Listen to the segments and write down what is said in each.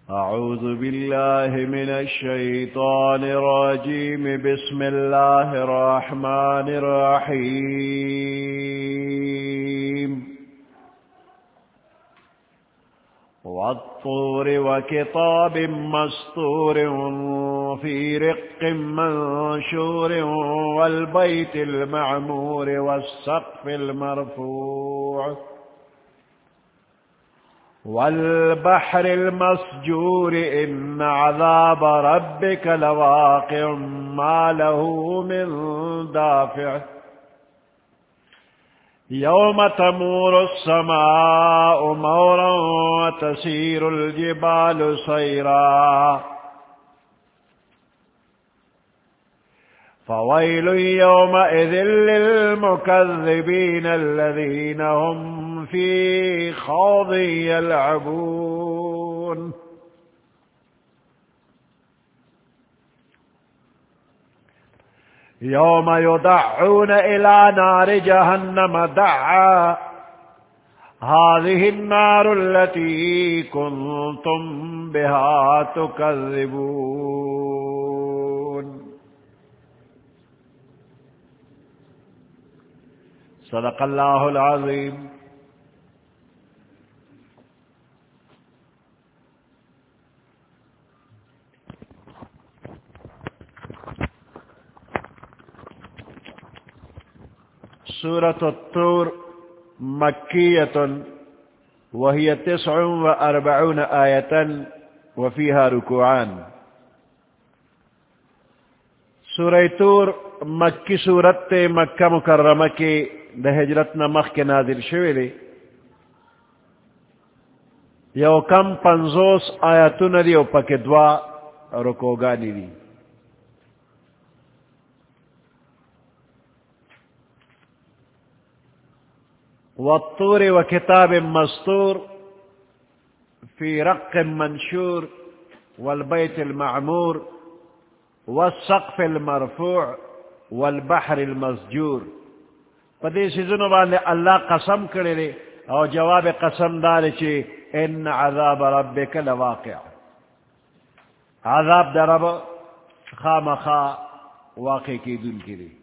أعوذ بالله من الشيطان الرجيم. بسم الله الرحمن الرحيم. والطور وكتاب مسطور في رق منشور والبيت المعمور والسقف المرفوع والبحر المسجور إن عذاب ربك لواقع ما له من دافع يوم تمور السماء مورا وتسير الجبال سيرا فويل يومئذ للمكذبين الذين هم في خوض يلعبون. يوم يدعون إلى نار جهنم دعا هذه النار التي كنتم بها تكذبون. صدق الله العظيم. سورة الطور مكية وهي 49 آية وفيها ركوعان. سورة طور مکی سورت مکہ مکرمہ کے دا ہجرت نمخ کے نازل شویلے یو کم 50 آیاتون دی او پک دوا رکوگانی دی. والطور وكتاب مسطور في رق منشور والبيت المعمور والسقف المرفوع والبحر المسجور. پدی سیزنو باندے اللہ قسم کرے لے او جواب قسم دارے چھے ان عذاب ربک لواقع. عذاب در رب خامخا واقع کی دن کی دی.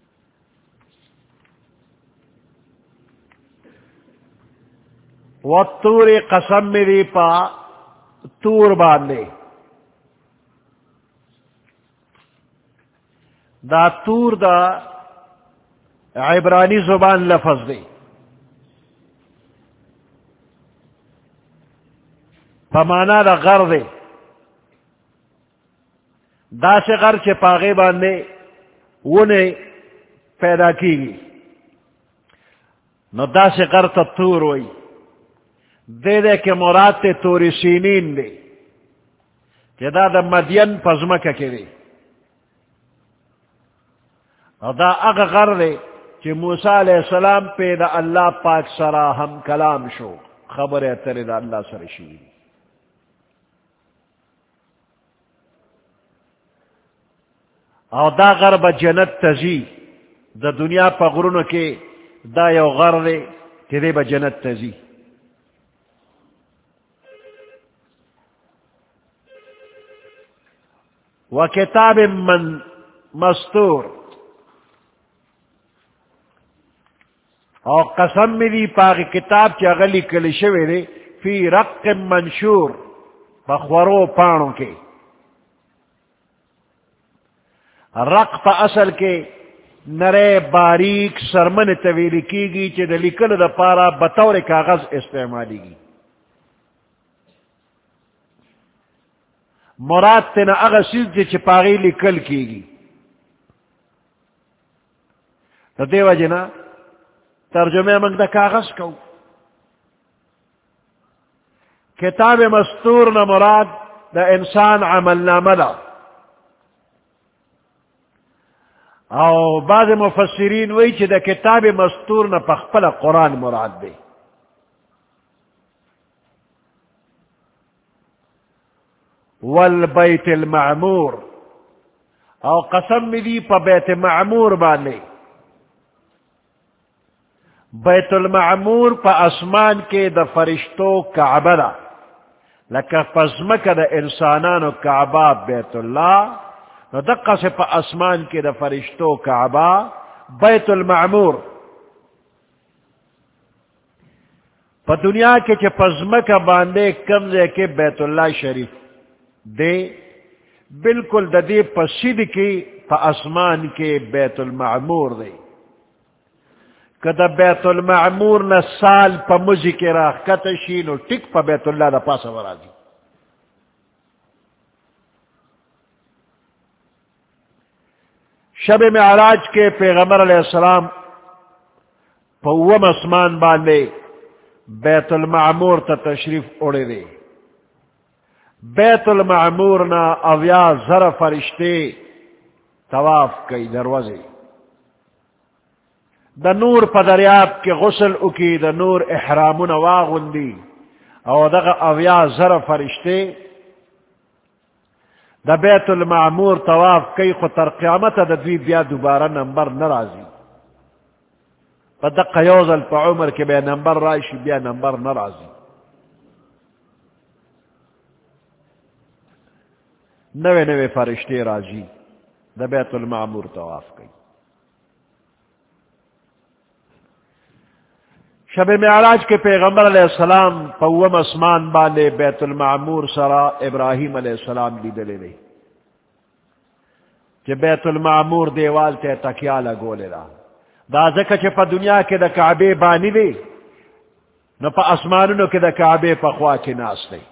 والطور قسم میری پا تور باندے. دا تور دا عبرانی زبان لفظ دے. پمانا دا غر دے. دا سے غر چے پاغے باندے ونے پیدا کی گی نو دا سے غر تا تور ہوئی. دے دے کہ مراد تے توری سینین دے کہ دا مدین پزمکہ کے دے. اور دا اغا غر دے کہ موسیٰ علیہ السلام پہ دا اللہ پاک سرا ہم کلام شو خبر اتر دا اللہ سرشی. اور دا غر با جنت تزی دا دنیا پا غرونو کے دا یو غر دے کہ دے با جنت تزی. وکتاب من مستور اور قسم میں دی پاک کتاب چا غلی کلی شوے دے فی رق منشور پخورو پانوں کے. رق پا اصل کے نرے باریک سرمن طویلی کی گی چے دا لکل دا پارا بطور کاغذ استعمالی گی. مراد تینا اغا سیز دے چے پاغی لکل کی گی. تو دے وجنا ترجمہ منگ دا کاغذ کو. کتاب مستور نا مراد دا انسان عمل نامہ دا. او بعض مفسرین وی چی دا کتاب مستور نا پخپل قرآن مراد دے. والبیت المعمور او قسم می دی پا بیت معمور بانے. بیت المعمور پا اسمان کے دا فرشتو کعبہ دا لکه پزمکه د انسانانو کعبه بیت الله، نو دقه سے په اسمان کې د فرشتو کعبه بیت المعمور. په دنیا کې چې پزمکه باندې کم ځای کې بیت الله شریف دے، بالکل د دې په سید کې په اسمان کې بیت المعمور دے. که د بیت المعمور نه سال په مزی کې راښکته شي نو ټیک په بیت الله د پاسه ورځي. شب معراج کے پیغمبر علیہ السلام په اووم اسمان باندې بیت المعمور ته تشریف اوڑے دے. بیت المعمور نا اویا زر فرشتے طواف کئی دروازے، دا نور پا دریاب کے غسل اکی، دا نور احرامون واغندی، او دا اویا زر فرشتے دا بیت المعمور طواف کئی، خود تر قیامت دا دوی بیا دوبارہ نمبر نرازی. پا دا قیوزل پا عمر کے بیا نمبر رائشی، بیا نمبر نرازی. نوے نوے فرشتے راجی دا بیت المعمور طواف کئی. شب معراج کے پیغمبر علیہ السلام پوم اسمان باندے بیت المعمور سرا ابراہیم علیہ السلام لی دلے لے کہ بیت المعمور دیوال تے تکیا لگولے دا دا ذکر چھ پا دنیا کے دا کعبے بانی دے نو پا اسمانونو کے دا کعبے پا خواہ کے ناس دے.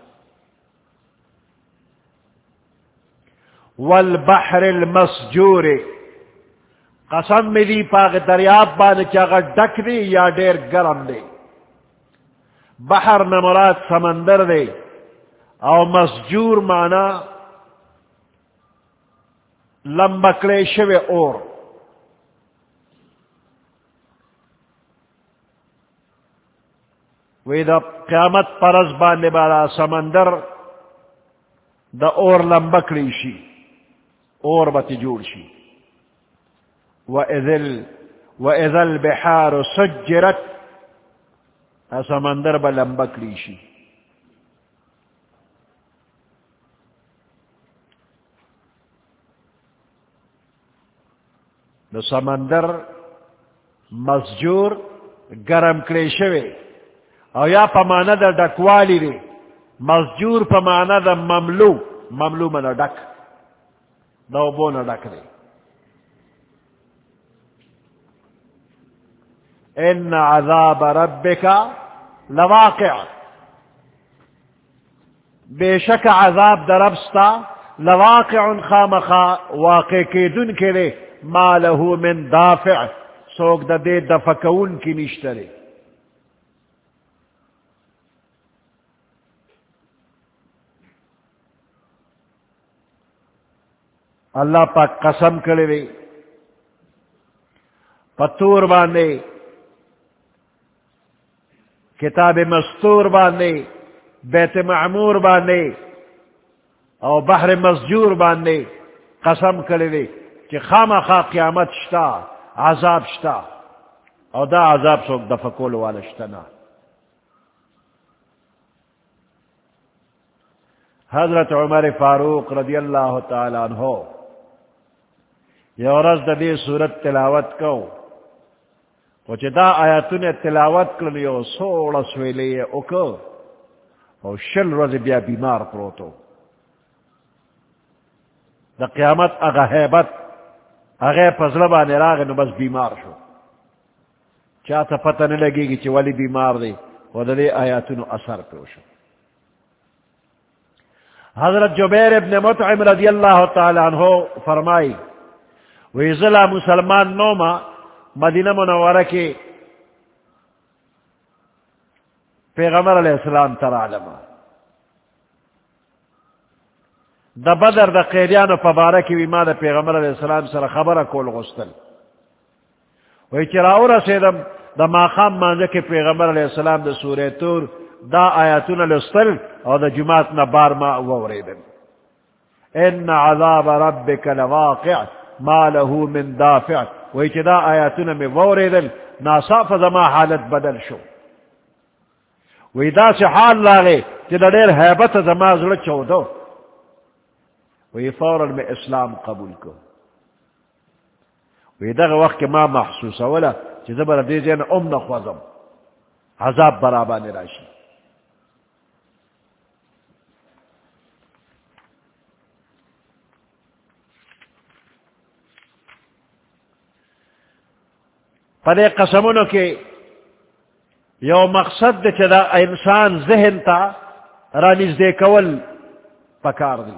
والبحر المسجور، قسم میں دی پاک دریاب بانے چاگا ڈک دے یا دیر گرم دے. بحر نمرات سمندر دے، او مسجور مانا لمبکلے شوے اور. وی دا قیامت پرز بانے بالا سمندر دا اور لمبکلی شی، اور بتی جوڑ شی. وَإِذَا الْبِحَارُ سُجِّرَتْ، سمندر با لمبکلی شی. دا سمندر مسجور گرم کلی شوے، او یا پمانا دا ڈکوالی دے. مسجور پمانا دا مملو، مملو منا ڈک، دا بونا ڈک دے. ان عذاب ربک لواقع، بے شک عذاب در ربستا لواقع خامخا واقع کے دن کے لئے، ما له من دافع، سوک دا دے دفکون کی نشترے. اللہ پاک قسم کرے وے پتور باندے، کتاب مستور باندے، بیت معمور باندے، او بحر مسجور باندے قسم کرے وے کہ خام خواہ قیامت شتا، عذاب شتا، او دا عذاب سوک دفکول والا شتنا. حضرت عمر فاروق رضی اللہ تعالی عنہ یورز دا دی صورت تلاوت کو، وچ دا آیاتون تلاوت کرن یو سوڑا سویلے اوکو، او شل روز بیا بیمار پروتو. دا قیامت اگا حیبت اگے پزلبا نراغ نو بس بیمار شو، چاہتا پتہ نہیں لگی گی چی ولی بیمار دے، و دا دی آیاتون اثر پروشو. حضرت جبیر ابن مطعم رضی اللہ تعالی عنہ فرمائی، ویزلا مسلمان نوما مدینہ منورہ کے پیغمبر علیہ السلام تر علمہ دا بدر دا قیدیان و پبارکی ویما دا پیغمبر علیہ السلام سر خبر کول غستل. وی چراؤ رسیدم دا ماقام مانزه کے پیغمبر علیہ السلام دا سورہ تور دا آیاتون لستل او دا جماعت نبار ما ووریدن. ان عذاب ربک لواقع ما له من دافع، وی چی دا آیاتون میں ووریدن ناصاف زما حالت بدل شو. وی دا سے حال لاغے کہ دا دیر حیبت زماز لڑ چودو وی فوراً میں اسلام قبول کو وی دا وقت ما محسوس اولا چی زبر دیزین نخوزم عذاب برابان راشی پدے قسمونو کے یو مقصد دے چدا انسان ذہن تا رانیز دے کول پکار دی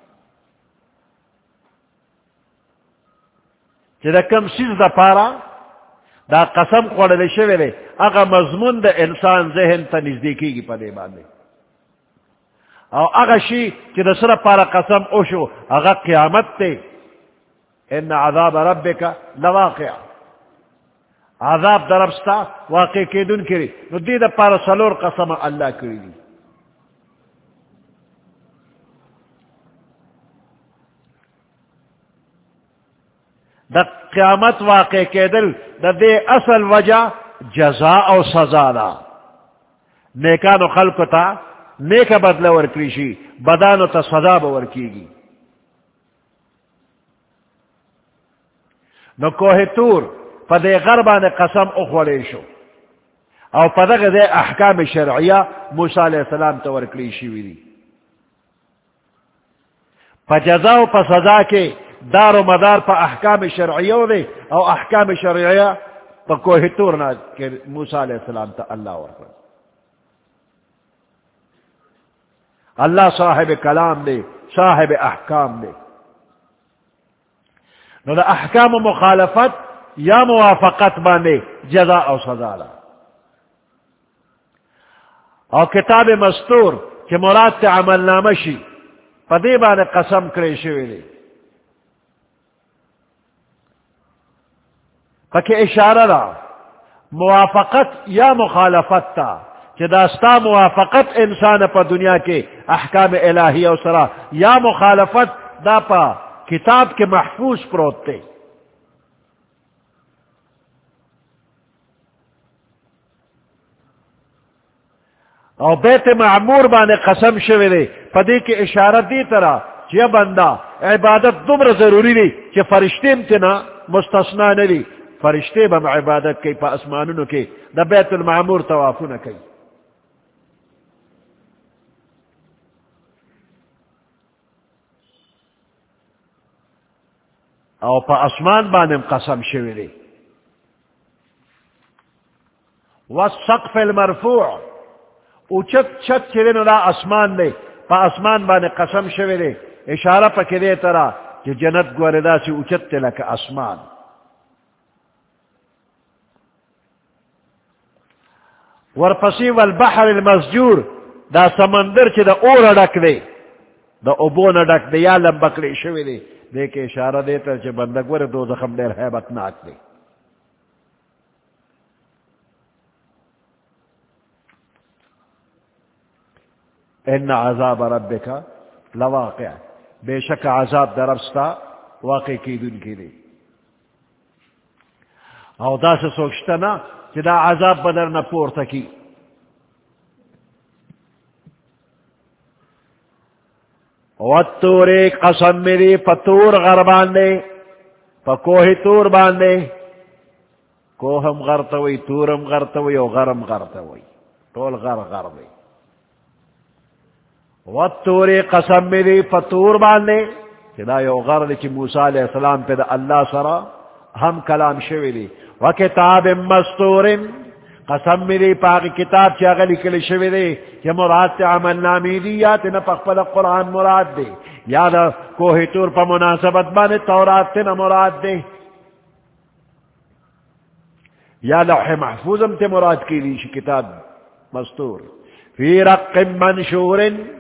چدا کم سیز دا پارا دا قسم قوڑلے شوے دے اگا مضمون دا انسان ذہن تا نزدیکی گی پدے باندے او اگا شی چدا سر پارا قسم اوشو اگا قیامت تے ان عذاب ربکا لواقع عذاب دربستا واقع کے دن کری نو دید پارا سلور قسم اللہ کری دی دا قیامت واقع کے دل دا دے اصل وجہ جزا او سزا دا نیکانو خلقو تا نیک بدل ورکریشی بدانو تا سزا بورکی گی نو کوہ تور پدے غربان قسم اخوڑے شو او پدغ دے احکام شرعیہ موسیٰ علیہ السلام تورکلی شوی دی پا جزا و پا سزا کے دار و مدار پا احکام شرعیہ دے او احکام شرعیہ پا کوہ تورنا کہ موسیٰ علیہ السلام تا اللہ ورکل اللہ صاحب کلام دے صاحب احکام دے نو دا احکام و مخالفت یا موافقت بانے جزا او سزا لا او کتاب مستور کہ مراد تے عمل نامشی پدے بانے قسم کرے شوی دے پکے اشارہ دا موافقت یا مخالفت تا کہ داستا موافقت انسان پا دنیا کے احکام الہی او سرا یا مخالفت دا پا کتاب کے محفوظ پروت تے او بیت معمور بانے قسم شوی دے پدے کی اشارت دی طرح چی بندہ عبادت دمر ضروری دی چی فرشتے امتنا مستثنا ندی فرشتے بم عبادت کی پا اسمانونو کی دا بیت المعمور توافو نکی او پا اسمان بانے قسم شوی دے والسقف المرفوع اوچت چت چرین دا اسمان دے پا اسمان بانے قسم شوی دے اشارہ پا کدے ترا کہ جنت گواردا سی اوچت تے لکا اسمان ورپسی والبحر المسجور دا سمندر چی دا اور ڈک دے دا ابون ڈک دے یا لمبکڑی شوی دے دے کے اشارہ دیتا چی بندگ ور دو زخم دیر حیبت ناک دے ان عذاب ربک لواقع بے شک عذاب دربستا واقع کی دن کی دے او دا سے سوچتا نا کہ دا عذاب بدر نہ پورتا کی والتور قسم میری پتور غر باندے پا کوہ تور باندے کوہم غرطوی تورم غرطوی او غرم غرطوی طول غر غر دے والتور قسم میری پتور باندے دا یو غر دے چی موسیٰ علیہ السلام پہ دا اللہ سرا ہم کلام شوی دی وکتاب مستور قسم میری پاک کتاب چی اغلی کلی شوی دی کہ مراد تے عمل نامی دی یا تے نپق پل قرآن مراد دے یا دا کوہ تور پا مناسبت بانے تورات تے نا مراد دے یا لوح محفوظم تے مراد کی دی کتاب مستور فی رق منشور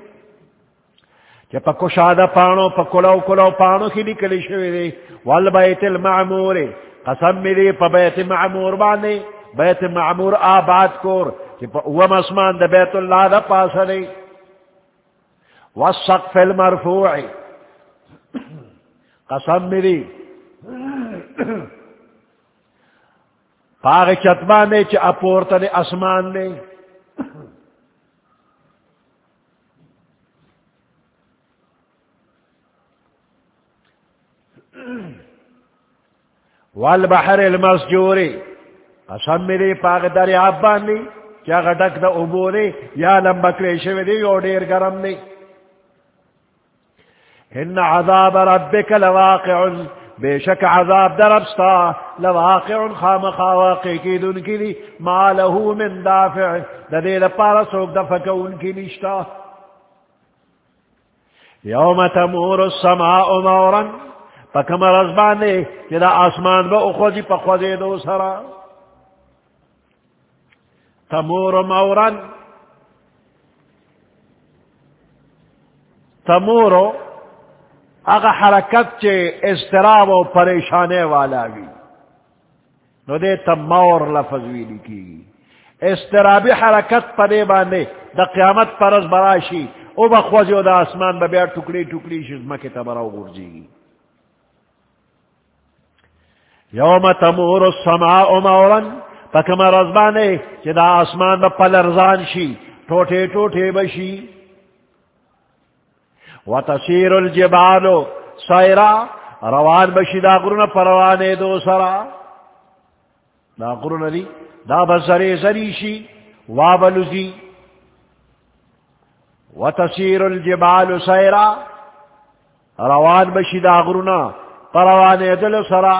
کہ پا کشادہ پانو پا کلو کلو پانو کی نکلی شوی دے والبیت المعمور قسم میری پا بیت معمور بانے بیت معمور آباد کور کہ پا اوام اسمان دا بیت اللہ دا پاسا دے والسقف المرفوع قسم میری پاغ چتبانے چا اپورتا دے اسمان دے والبحر المسجور قسم میری پاک دریاب باندی کیا غٹک دا عبوری یا لمبکلی شوی دی یو دیر گرم دی ان عذاب ربک لواقع بے شک عذاب دربستا لواقع خامخا واقع کی دن کی دی ما لہو من دافع دا دیر پارا سوک دفع کون کی نشتا یوم تمور السماء مورا پکم رزبانے جدا آسمان با اخوزی پخوزی دو سرا تمور مورا تمورو اگا حرکت چے اضطراب و پریشانے والا بھی نو دے تمور لفظ ویلی کی اضطرابی حرکت پدے باندے دا قیامت پرز براشی او بخوزی و دا آسمان با بیا ٹکڑی ٹکڑی شزمکی تبراو گرزی گی یوم تمور السماء مورا پکم رزبانے چی دا آسمان با پلرزان شی ٹوٹے ٹوٹے بشی وتسیر الجبال سائرا روان بشی دا قرون پروانے دو سرا دا قرون دی دا بزری زریشی وابلزی وتسیر الجبال سائرا روان بشی دا قرون پروانے دل سرا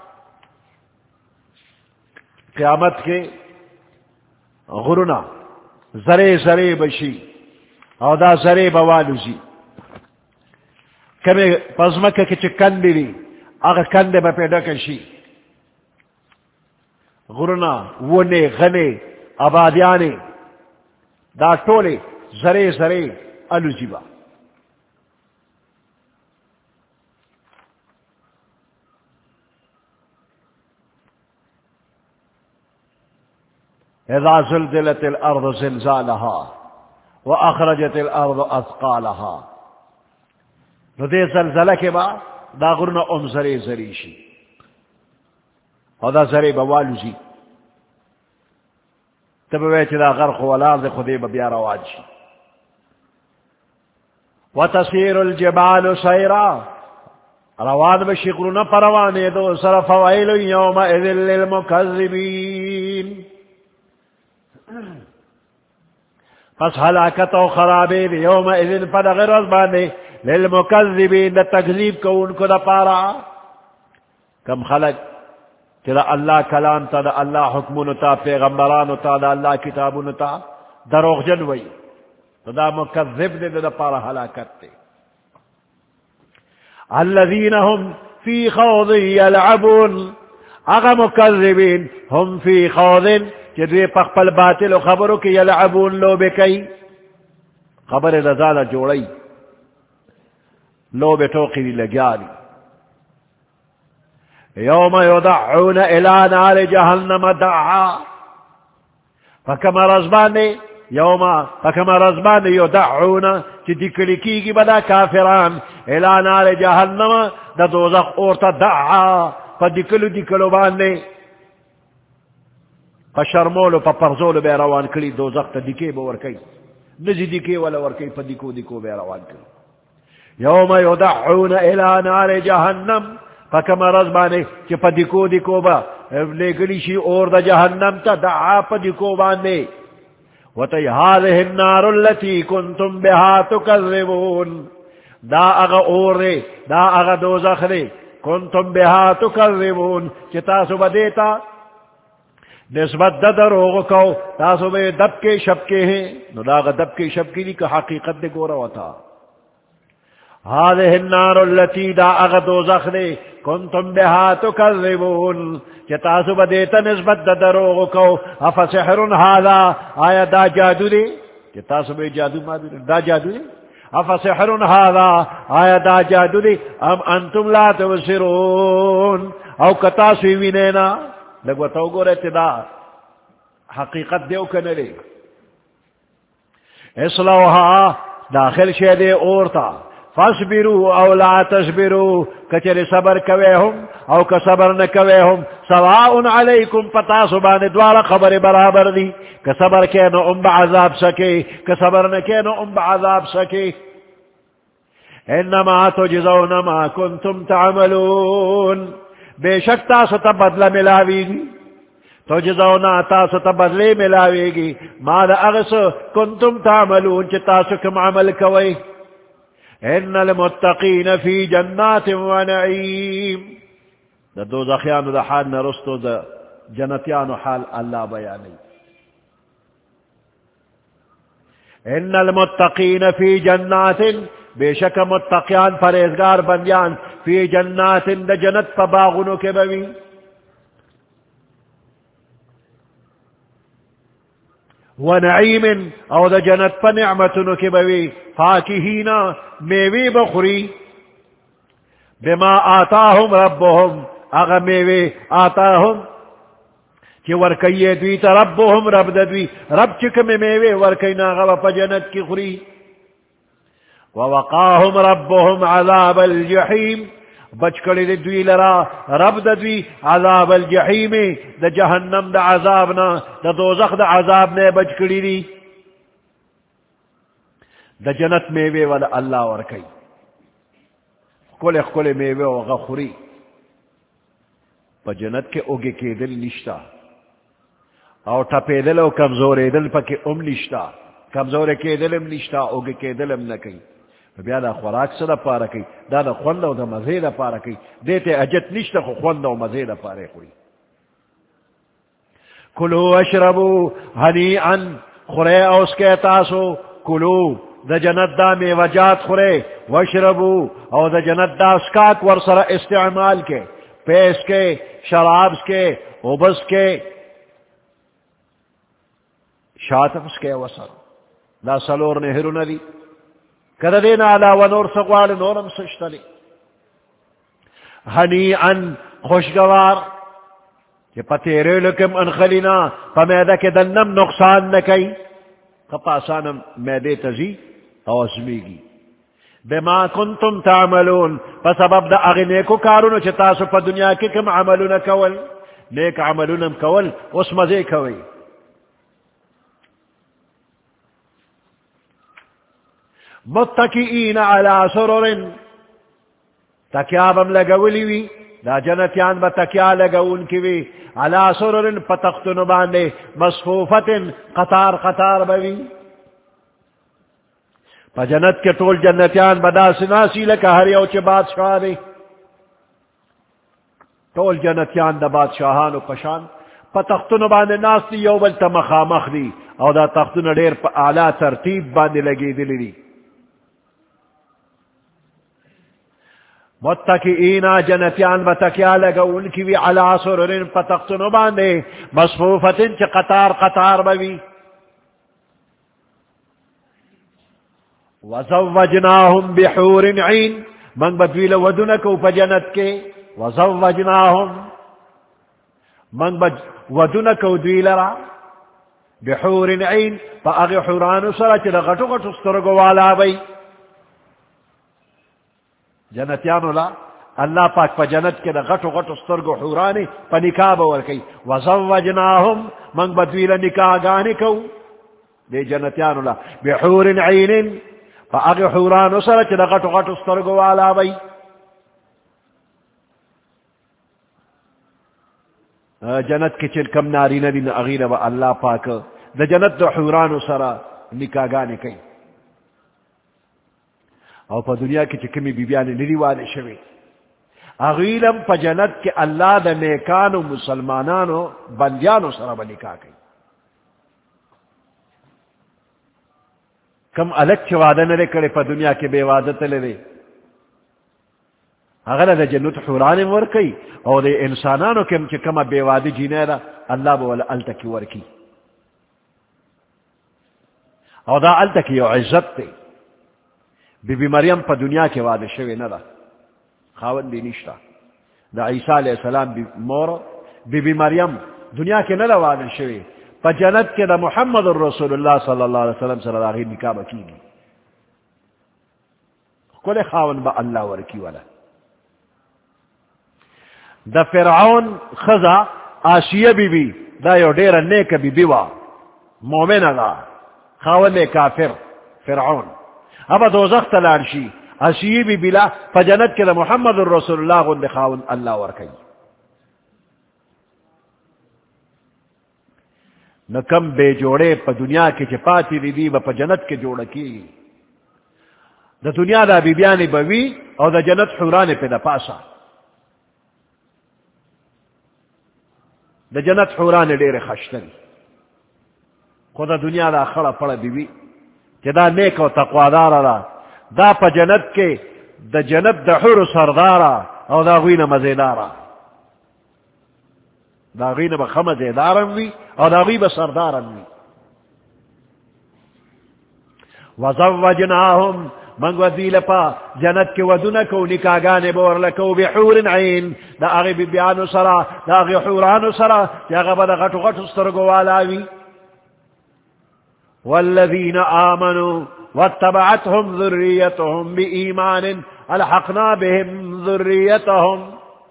قیامت کے غرنا زرے زرے بشی او دا زرے بوالوزی کمی پزمکہ کی چکن دی اگر کندے با پیدا کشی غرنا ونے غنے آبادیانے دا ٹولے زرے زرے الوزی با اذا زلزلت الارض زلزالها واخرجت الارض اثقالها نو دے زلزلہ کے بعد دا غرنا زرے زریشی او دا زرے بوالوزی تب ویچ دا غرق والارض خودے ببیا رواج شی وتسیر الجبال سیرا روان بشی غرنا پروانے دو سر فوائل یومئذ للمکذبین پس حلاکت و خرابی یومئذ پدغ رزبانے للمکذبین دا تکذیب کو ان کو دا پارا کم خلق کہ دا اللہ کلام تا دا اللہ حکمون تا پیغمبران تا دا اللہ کتابون تا دروغ جنوئی تو دا مکذب دے دا پارا حلاکت دے الذین هم فی خوض یلعبون اغا مکذبین هم فی خوض کہ دوی پخپل باطل و خبرو کی یلعبون لو بکی خبر رضالہ جوڑی لو بٹوقی لگیاری یوم یدعون الى نار جہنم دعا فکما رزبانے یوم فکما رزبانے یدعون چی دکلی کی گی بدا کافران الى نار جہنم دا دوزخ اورتا دعا فا دکلو بانے فا شرمولو فا پرزولو بے روان کلی دوزخ تا دکے بورکی نزی دکے والا ورکی فا دکو بے روان کلی یوم یدعون الى نار جہنم فکم رزبانے کہ پا دکو با لے گلی شی اور دا جہنم تا دعا پا دکو بانے وطی هذه النار التي کنتم بها تکذبون دا اغا اور رے دا اغا دوزخ رے کنتم بها تکذبون کہ تاسو با دیتا نسبت دا دروغ کو تاسو بے دب کے شب کے ہیں نو دا اغا دب کے شب کی لی کہ حقیقت دے گورا وطا هذه النار التي دا اغدو زخرے کنتم بها تکذبون کہ تاسو بدیتا نسبت دا دروغ کو افسحر هذا آیا دا جادو دے کہ تاسو بے جادو مادو دا جادو دے افسحر هذا آیا دا جادو دے ام انتم لا تبصرون او کتاسو وینینا لگو تو گو رہتے دا حقیقت دیو کنلے اصلوها داخل شہدے اورتا فاصبروا او لا تصبروا کچر صبر کوئے او کا صبر نہ کوئے سواء علیکم پتا سبان دوارا خبر برابر دی کہ صبر کے نو بعذاب سکے کہ صبر نہ کے نو بعذاب سکے انما تجزون ما کنتم تعملون بے شک تاسو تا بدلہ ملاوی گی تو جزونا تاسو تا بدلے ملاوی گی ما دا اغس کنتم تعملون چی تاسو کم عمل کوئی ان المتقین فی جنات و نعیم دا دوزخیانو دا حال نرستو دا جنتیانو حال اللہ بیانی ان المتقین فی جنات بے شک متقیان پرہیزگار بندیان فی جنات دا جنت پا باغنو کے بوی ونعیم او دا جنت پا نعمتنو کے بوی فاکہینا میوی بخوری بما آتاہم ربهم اغا میوی آتاہم کہ ورکی دوی تا ربهم رب دوی رب چکم میوی ورکینا غوا پا جنت کی خوری ووقاهم ربهم عذاب الجحیم بچ کری دوی لرا رب دوی عذاب الجحیم دا جہنم دا عذابنا دا دوزخ دا عذاب نے بچ کری دی دا جنت میوے والا اللہ ورکی کل میوے و غخوری پا جنت کے اوگے کے دل نشتا او ٹپے دل او کمزور دل پا کے نشتا کمزور کے دلم نشتا اوگے کے دلم نکی بیا دا خوراک سدا پارا کی دا خوند او دا مزے دا پارا کی دیتے اجت نشتا خو خوند او مزے دا پارے خوری کلو اشربو ہنیئا خورے اوس کے تاسو کلو دا جنت دا میوجات خورے واشربو او دا جنت دا اسکاک ورسر استعمال کے پیس کے شرابس کے اوبس کے شاتفس کے وسر دا سلور نہرو ندی کدا دینا علاوہ نور سقوال نورم سشتلی ہنیئا خوشگوار کہ پتیرے لکم انخلینا پمیدہ کے دنم نقصان نکی کپاسانم میدے تزی اوزمیگی بما کنتم تعملون پسبب دا اغی نیکو کارونو چھ تاسو پا دنیا کی کم عملون کول نیک عملونم کول اس مزے کوئی متکئین علی سرر تکیابم لگولیوی دا جنتیان با تکیا لگون کیوی علی سرر پتختن باندے مصفوفت قطار قطار بوی پا جنت کے طول جنتیان بدا سناسی لکا ہر یو چے بادشاہ دے طول جنتیان دا بادشاہانو پشان پا تختن باندے ناس دی یو بلتا مخامخ دی او دا تختن دیر پا اعلی ترتیب باندے لگی دلی دی متکئینا جنتیان بتکیا لگا ان کی بھی علی سرر پتختن باندے مصفوفت چے قطار قطار بوی وزوجناہم بحور عین من بدویل ودنکو پا جنت کے وزوجناہم من ودنکو دویل را بحور عین پا اغی حورانو سرا چے غٹو غٹو سترگو والا بی جنتیانو لا اللہ پاک پا جنت کے دا غٹو غٹو سترگو حورانی پا نکاح باورکی وزوجناہم من بدویل نکاح گانی کو دے جنتیانو لا بحور عین پا اگی حورانو سر چی دا غٹو غٹو سترگو والا بی جنت کی چل کم ناری ندین اغیر با اللہ پاک دا جنت دا حورانو سر نکاح گانی کئی او پا دنیا کی چکمی بی بیانی ندی والے شوی اغیلم پا جنت کے اللہ دا نیکانو مسلمانانو بندیانو سر با نکاح کئی کم الگ چھ وعدہ نہ کرے پا دنیا کے بے وعدت لے اگر دا جنت حوران ورکی او دے انسانانو کم چھ کم بے وعدی جینے دا اللہ بولا التکی ورکی او دا التکی یو عزت تے بی بی مریم پا دنیا کے وعدہ شوی نہ دا خاون دی نشتا دا عیسیٰ علیہ السلام بی بی مریم دنیا کے نہ دا وعدہ شوی پا جنت کے دا محمد الرسول اللہ صلی اللہ علیہ وسلم صلی اللہ علیہ نکاح بکی گی کل خاون با اللہ ورکی والا دا فرعون خزا آسیہ بی بی دا یو دیر نیک بی بیوا مومن دا خاون کافر فرعون ابا دوزخ تلانشی آسیہ بی بلا پا جنت کے دا محمد الرسول اللہ غند خاون اللہ ورکی نہ کم بے جوڑے پا دنیا کے چپاتی دی با پا جنت کے جوڑ کی دا دنیا دا بیبیانی بوی او دا جنت حوران پہ دا پاسا دا جنت حوران دیر خشتن خود دا دنیا دا خڑا پڑا بیوی کہ دا نیک و تقوادارا دا پا جنت کے دا جنت دا حور سردارا او دا غوین مزیدارا دا غوین با خمزیدارم وی او دا غوین با سردارم وی وزوجناهم من وزیل پا جنت کے ودنکو نکاگانے بور لکو بحور عین دا اغی بیانو سرا دا اغی حورانو سرا یا غبا دا غٹو غٹو سترگو والاوی والذین آمنوا واتبعتهم ذریتهم بإیمان الحقنا بهم ذریتهم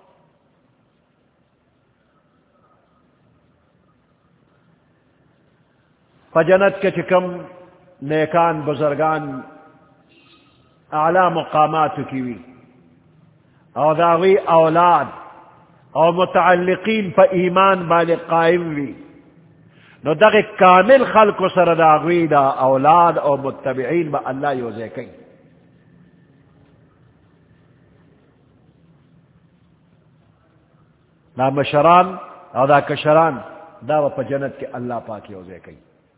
فجنت کے چکم نیکان بزرگان اعلی مقامات کیوی او داغی اولاد او متعلقین پا ایمان بالغ قائم وی نو دغی کامل خلق سر داغی دا اولاد او متبعین با اللہ یوزے کئی دا مشران او دا کشران دا پا جنت کے اللہ پاک یوزے کئی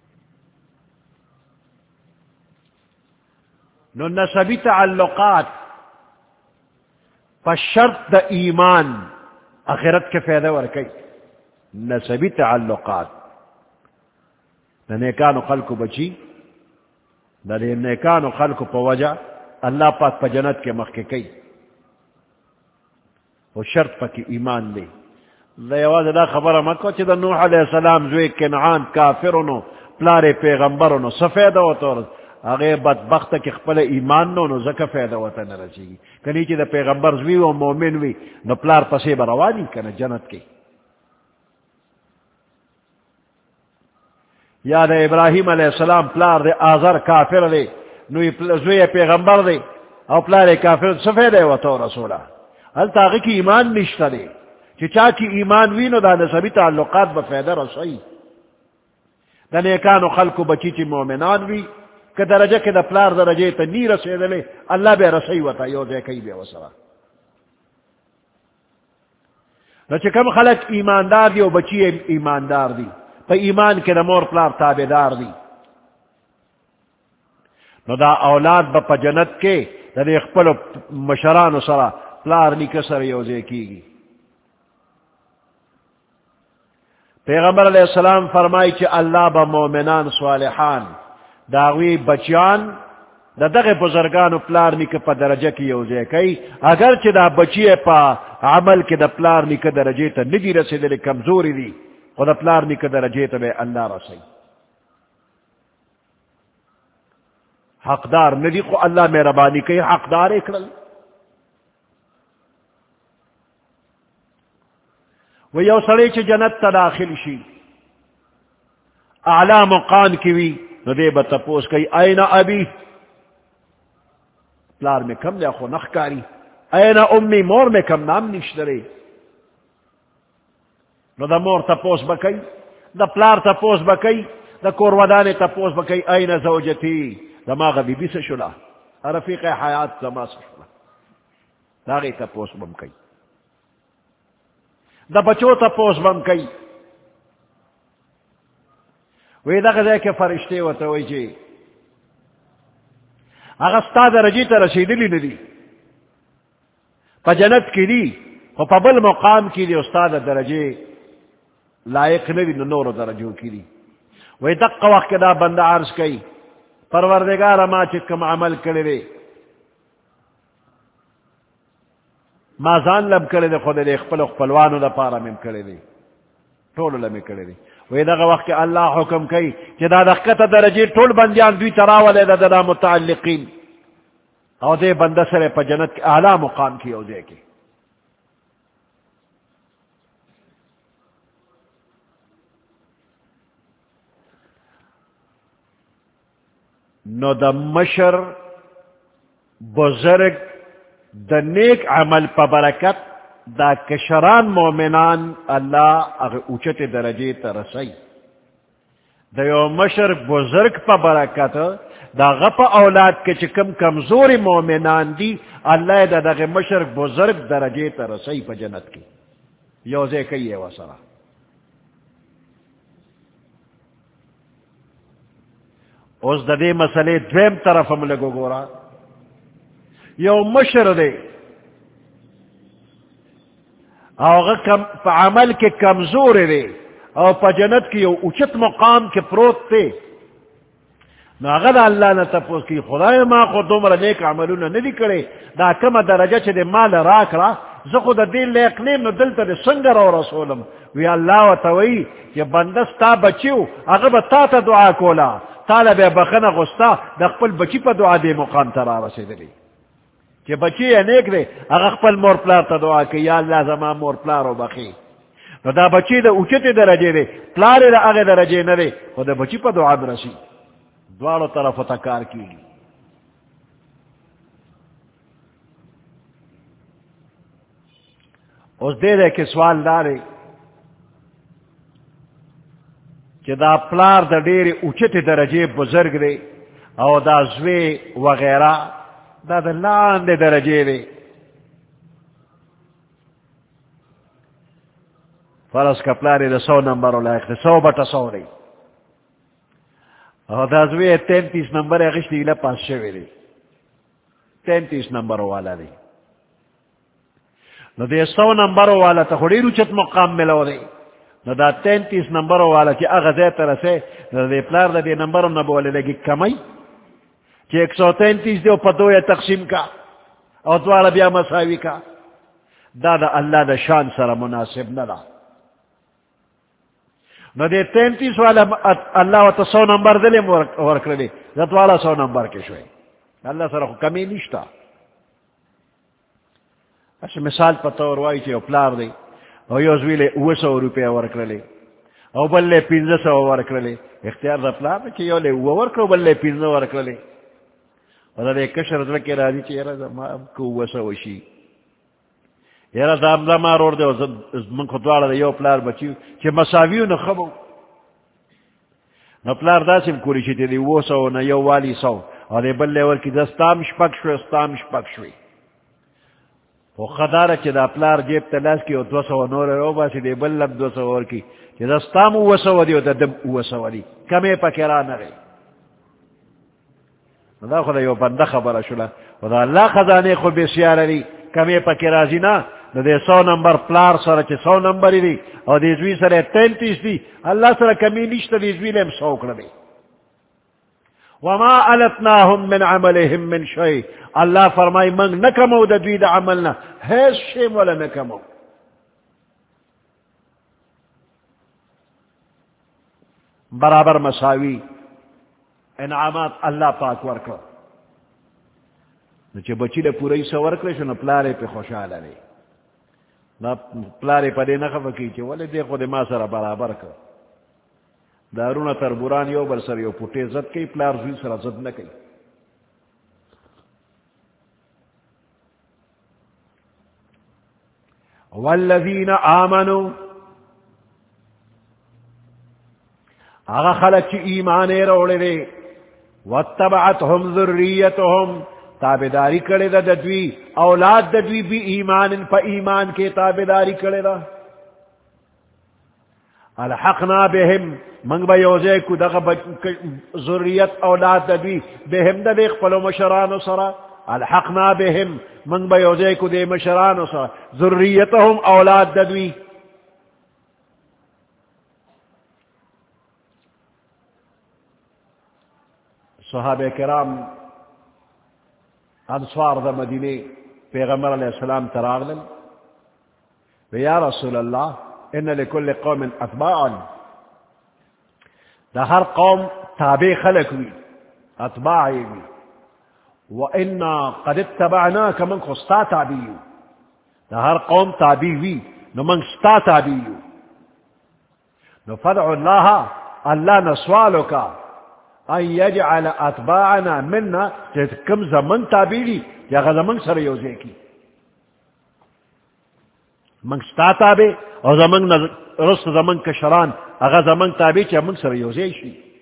نو نسبی تعلقات پا شرط دا ایمان آخرت کے فیدہ ورکی نسبی تعلقات دا نیکانو خلق بچی دا نیکانو خلق پا وجہ اللہ پاک پا جنت کے مخ کے کئی وہ شرط پا کی ایمان دے دا یواز دا خبر مکو چی دا نوح علیہ السلام زوی کنعان کافرونو پلار پیغمبرونو سفیدہ و طورت اگر بدبخت کی خپل ایمان نو زکا فیدہ وطا نرسیگی کنی چی دا پیغمبر زوی و مومن وی نو پلار پسی بروانی کنا جنت کی یا دا ابراہیم علیہ السلام پلار دے آزر کافر دے نو زوی پیغمبر دے او پلار کافر سفیدہ وطا رسولا حل تاقی کی ایمان نشتا دے چی چا کی ایمان وی نو دا نسبی تعلقات بفیدہ رسائی دا نیکانو خلقو بچی چی مومنان وی کہ درجہ کے دا پلار درجے تا نی رسیدلے اللہ بے رسی وطا یوزے کئی بے وسرا نو چکم خلق ایماندار دی و بچی ایماندار دی پا ایمان کے دا مور پلار تابدار دی نو دا اولاد با پا جنت کے دا دے اخپل مشران سرا پلار نی کسر یوزے کی گی پیغمبر علیہ السلام فرمائی چی اللہ با مومنان صالحان داوی بچیان دا دغه بزرگانو پلار نک پا درجہ کی یوزے کئی اگر چی دا بچی پا عمل کی دا پلار نک درجے تا ندی رسیدلی کمزوری دی خود پلار نک درجے تا بے اللہ رسی حقدار ندی خو اللہ مہربانی کئی حقدار اکرل و یو سڑے چی جنت تا داخل شی اعلی مقام کیوی نو دے بتپوس کئی این ابی پلار میں کم لیا خو نخکاری این امی مور میں کم نام نشترے نو دا مور تپوس بکئی دا پلار تپوس بکئی دا کورودان تپوس بکئی این زوجتی دا ما غبی بی سشلا رفیق حیات زما سشلا دا غی تپوس بمکئی دا بچو تپوس بمکئی وی دا غزے کے فرشتے وتوی جی اگر ستا درجی تا رسیدلی ندی پا جنت کی دی و پا بل مقام کی دی استاد درجے لائق ندی نور درجوں کی دی وی دق وقت دا بند عرض کئی پروردگار ما چکم عمل کرے دے ما زان لب کرے دے خود دے اخپل اخپلوانو دا پارا مم کرے دے طول لمی کرے دے وی دا وقت اللہ حکم کئی کہ دا دقت درجی طول بندیان دوی تراولے دا دا متعلقین او دے بندہ سرے پا جنت کے اعلی مقام کی او دے کے نو دا مشر بزرگ دا نیک عمل پا برکت دا کشران مومنان اللہ اگر اوچت درجے ترسی دیو مشر بزرگ پا برکت دا غپ اولاد کے چکم کمزور مومنان دی اللہ دا دا مشر بزرگ درجے ترسی پا جنت کی یوزے کئی ہے وصرہ. اس دا دے مسئلے دویم طرف ہم لگو گورا یو مشر دے او پا عمل کے کمزور دے او پا جنت کی یو اچت مقام کے پروت تے نو اگر اللہ نے تپوس کی خدای ما خود عمر نیک عملون ندی کرے دا کم درجہ چھ دے مال راک را زخو دا دین لیک نیم نو دلتا دے سنگر و رسولم وی اللہ و توئی کہ بندس تا بچیو اگر با تا تا دعا کولا تالا بے بخن غستا دا خپل بچی پا دعا دے مقام ترا رسی دلی کہ بچی یا نیک دے اگر خپل مور پلار تا دعا کہ یا اللہ زمان مور پلارو بخی نو دا بچی دا اوچت درجے دے پلار دا اگر درجے ندے و دا بچی پا دعا برسی دوارو طرف تکار کی گی. اس دے کہ سوال دارے کہ دا پلار دا دیر اچت درجے بزرگ دے او دا زوے وغیرہ دا دا لان دے درجے دے فرض کا پلار دا 100 نمبر لائق دے 100/100 دے او دا زوے 33 نمبر اغشتی گلہ پاس شوے دے 33 نمبر والا دے نو دے 100 نمبر والا تا خوڑی روچت مقام ملو دے نو دا 33 نمبر والا چی اغزے ترسے نو دے پلار دا دے نمبر نبولے لگی کمی چی 133 دے پا دو یا تقسیم کا او دوارا بیا مساوی کا دا دا اللہ دا شان سر مناسب ندا نو دے 33 والا اللہ و تا 100 نمبر دلے ورکردے دا والا 100 نمبر کے شوئے اللہ سر کمی نشتا. اچھا مثال پتا وروائی چی او پلار دے او یو زویلے 200 روپیہ ورکرلے او بلے 1500 ورکرلے اختیار دا پلار دے چی یو لے ورکرو بلے 1500 ورکرلے او دا دے کشر دلکی راضی چی یرا دا ما کو 200 وشی یرا دا ما رور دے من خطوارا دے یو پلار بچیو چی مساویو نخبو نو پلار دا سم کوری چی تی دی 200 نا یو والی 100 او دے بلے ورکی دا ستام شپک شوی ستام شپک شوی وہ خدارہ چی دا پلار جیب تلاس کی او 200 نور رو باسی دے بلب 200 اور کی چی دا ستام 200 دی او دا دم 200 دی کمی پا کرا نرے دا خدا یو بندہ خبر شلا و دا اللہ خزانے خود بسیار دی کمی پا کرا زینا دا دے 100 نمبر پلار سر چی 100 نمبری دی او دے زوی سر 33 دی اللہ سر کمی نشتا دی زوی لیم 100 کردی وما علتناهم من عملهم من شيء اللہ فرمائی منگ نکمو دا دوی دا عملنا حیث شیم ولا نکمو. برابر مساوی انعامات اللہ پاک ورکو نچے بچی لے پوری سا ورکلشو نا پلارے پہ خوشحال لے نا پلارے پہ دے نخفا کی چے ولی دے خود ما سر برابر کر دارونا تربوران یو بر سر یو پوٹے زد کئی پلار زوی سر زد نکئی والذین آمنوا آغا خلق چی ایمانے روڑے دے واتبعتهم ذریتهم تابداری کرے دا دوی اولاد دوی بھی ایمان پا ایمان کے تابداری کرے دا الحقنا بهم منگ با یوزے کو دا ذریت اولاد دوی بهم دا دیکھ پلو مشران سرا الحقنا بهم منگ با یوزے کو دے مشران سرا ذریتهم اولاد دوی صحابہ کرام انصار دا مدینے پیغمبر علیہ السلام تراغلن یا رسول اللہ ان لکل قوم اتباعا دا ہر قوم تابع خلق ہوئی اتباعی ہوئی وَإِنَّا قَدْ اتَّبَعْنَاكَ من خستا تابعیو دا ہر قوم تابع ہوئی نو من خستا تابعیو نو فدعو اللہ نسوالو کا ان یجعل اتباعنا مننا کم زمن تابعی یا غزمن سر یوزے کی من ستا تابع اور زمن رست زمن کشران اغا زمن تابع چا من سر یوزے شی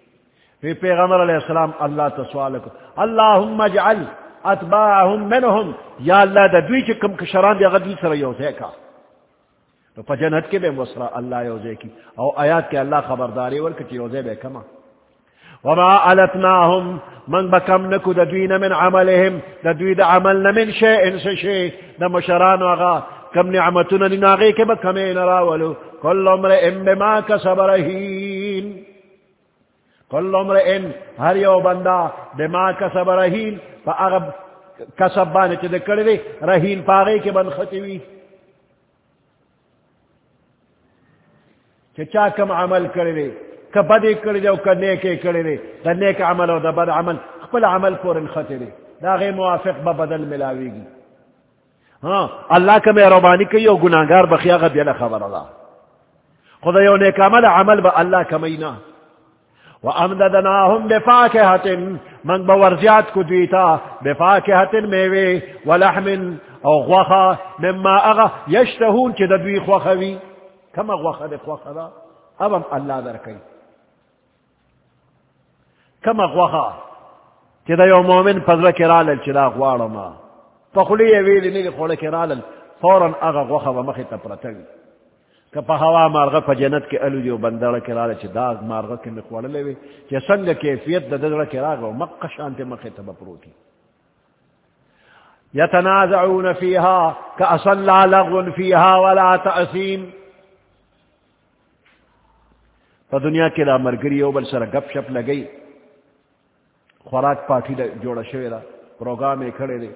پھر پیغمبر علیہ السلام اللہ تسوال کو اللہم اجعل اتباعهم منهم یا اللہ دا دوی چکم کشران دی غدوی سر یوزے کا تو پا جنت کے بے مصرہ اللہ یوزے کی او آیات کے اللہ خبرداری ورکتی یوزے بے کما وما علتناهم من بکم نکو دا دوین من عملهم دا دوی دا عملنا من شیئن سے دا مشران وغا کم نعمتنا نناغی کے بکمین راولو کل امرئن بما کسب رہین کل امرئن ہر یو بندہ بما کسب رہین فا اغب کسب بانے چدے کردے رہین پاغی کے بن خطوی چا کم عمل کردے کہ بدے کردے و کہ نیکے کردے دا نیک عمل و دا بد عمل خپل عمل پورن خطرے دا غیر موافق با بدل ملاوی گی ہاں اللہ کا مہربانی کی یو گناہگار بخیا غب یلا خبر اللہ خدا یو نیک عمل با اللہ کمینا وَأَمْدَدْنَاهُمْ بِفَاكِهَةٍ من بورزیات کو دیتا بفاکہت میوے ولحم او غوخا مما اغا یشتہون چی دوی خوخوی کم غوخا دی خوخا دا اب ہم اللہ در کئی کم غوخا چی دا یو مومن پذر کرالل چی دا غوارما پخلی ویلی نیلی خول کرالل فوراً اغا غوخا و مخی تپرتوی کہ پا ہوا مارغا پا جنت کے علو دیو بندر کرالل چی دا مارغا کی مخواللے وی چی سنگ کیفیت دا در کراغا و مقشانت مخی تبپروتی یتنازعون فیہا کأصل لا لغو فیہا ولا تأثیم پا دنیا کے دا مرگری یو بل سر گپ شپ لگئی خوراک پارٹی دا جوڑا شوی دا پروگرام کھڑے دے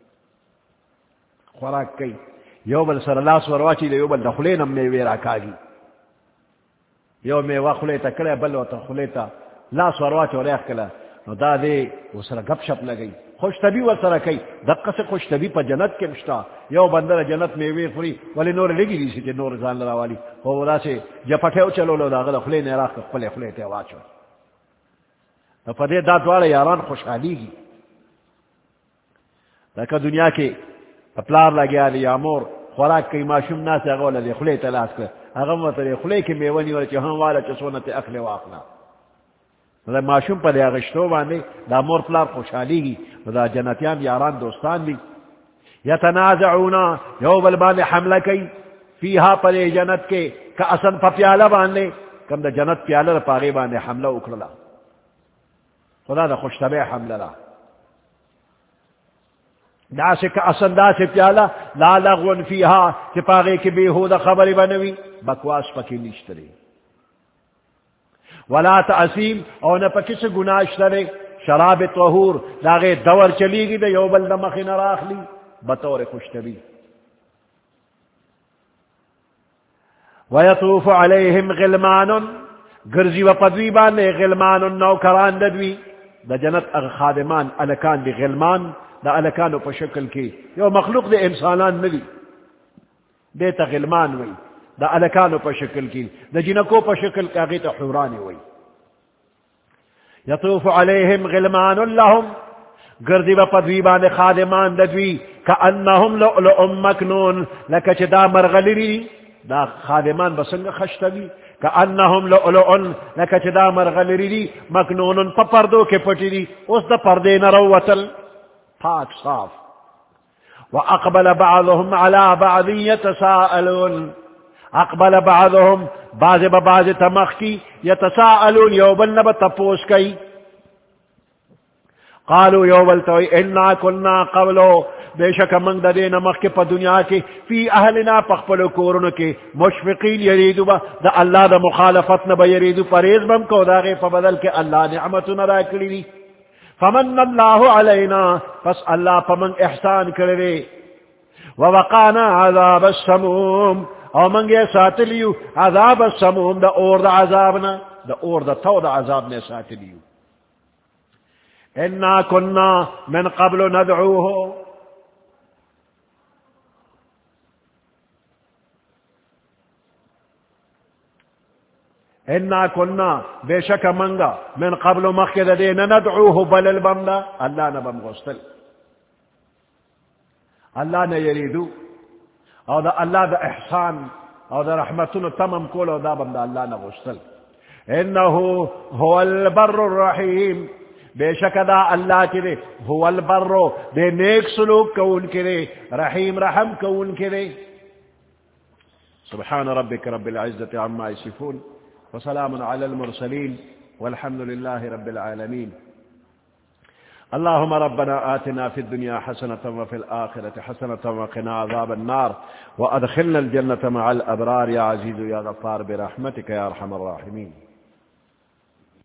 خوراک کئی you bill sir loss ورواچی they you بل دا خلینم میوے راکاگی یو میوہ خلیتا کڑے بل و تا خلیتا لاس ورواچ و ریخ کلا نو دا دے وہ سر گپ شپ لگئی خوش طبی و سر کئی دقا سے خوش طبی پا جنت کے مشتا یو بندر جنت میوے خوری ولی نور لگی دیسی چے نور زان لراوالی وہ دا سے جپٹے او چلو لو دا غدا خلین راک خلے خلیتے واچو نو پا دے دا دوارا یاران خوشحالی گی لیکن دنیا کے پلار لگیا دی امور خوراک کئی معشوم ناس اغول دی خلی تلاس کر اغم و تری خلی کی میونی والا چی ہم والا چی سونت اخل واقلا دا معشوم پا دی اغشتو باندے دا مور پلار خوشحالی گی دا جنتیان یاران دوستان دی یتنازعونا یو بالباندے حملہ کئی فیہا پر جنت کے کا اصن پا پیالہ باندے کم دا جنت پیالہ دا پاغی باندے حملہ اکرلا خدا دا خوشتبہ حملہ دا دا سے کہ اصل دا سے پیالا لا لغون فیہا کہ پاگے کی بیہودہ خبری بنوی بکواس پکی نشترے ولا تعصیم او نہ پکی سے گناہ شترے شراب طہور لاغے دور چلی گی دا یوبل دمخی نراخ لی بطور خوشتبی ویطوف علیہم غلمان گرزی و پدویبان غلمان نوکران ددوی دا جنت اغ خادمان الکان دی غلمان دا الکانو پا شکل کی یو مخلوق دے انسانان ملی دیتا غلمان وی دا الکانو پا شکل کی دا جنکو پا شکل کا غیتا حورانی وی یطوف علیہم غلمان لهم گردی و پدویبان خادمان ددوی کانہم لؤلؤ مکنون لکا چھ دا مرغلری دا خادمان بسنگ خشتوی کانہم لؤلؤ لکا چھ دا مرغلری مکنون پا پردو کے پٹی دی اس دا پردے نروتل پاک صاف واقبل بعضهم على بعض يتساءلون اقبل بعضهم بعض ببعض تمخکی يتساءلون یوبل نبا تپوس کئی قالوا یوبل توی انا كنا قبلو بے شک منگ دا دین مخ کے پا دنیا کے فی اہلنا پخپلو کورن کے مشفقین یریدو با دا اللہ دا مخالفت نبا یریدو پریز بم کو دا غی پا بدل کے اللہ نعمتنا را کری دی فمن اللہ علینا پس اللہ پمن احسان کرے ووقانا عذاب السموم او منگے ساتلیو عذاب السموم دا اور دا عذابنا دا اور دا تو دا عذاب نے ساتلیو انا کننا من قبل ندعوه انا کننا بے شک منگا من قبل مخید دینا ندعوه بل البمدا اللہ نبم غسل اللہ نے یریدو او دا اللہ دا احسان او دا رحمتن تمام کول او دا بمدا اللہ نبغسل انہو هو البر الرحیم، بے شک دا اللہ چرے هو البر دے نیک سلوک کون کرے، رحیم رحم کون کرے. سبحان ربك رب العزة عما يصفون وسلام على المرسلين والحمد لله رب العالمين. اللهم ربنا آتنا في الدنيا حسنة وفي الآخرة حسنة وقنا عذاب النار وأدخلنا الجنة مع الأبرار يا عزيز يا غفار برحمتك يا أرحم الراحمين.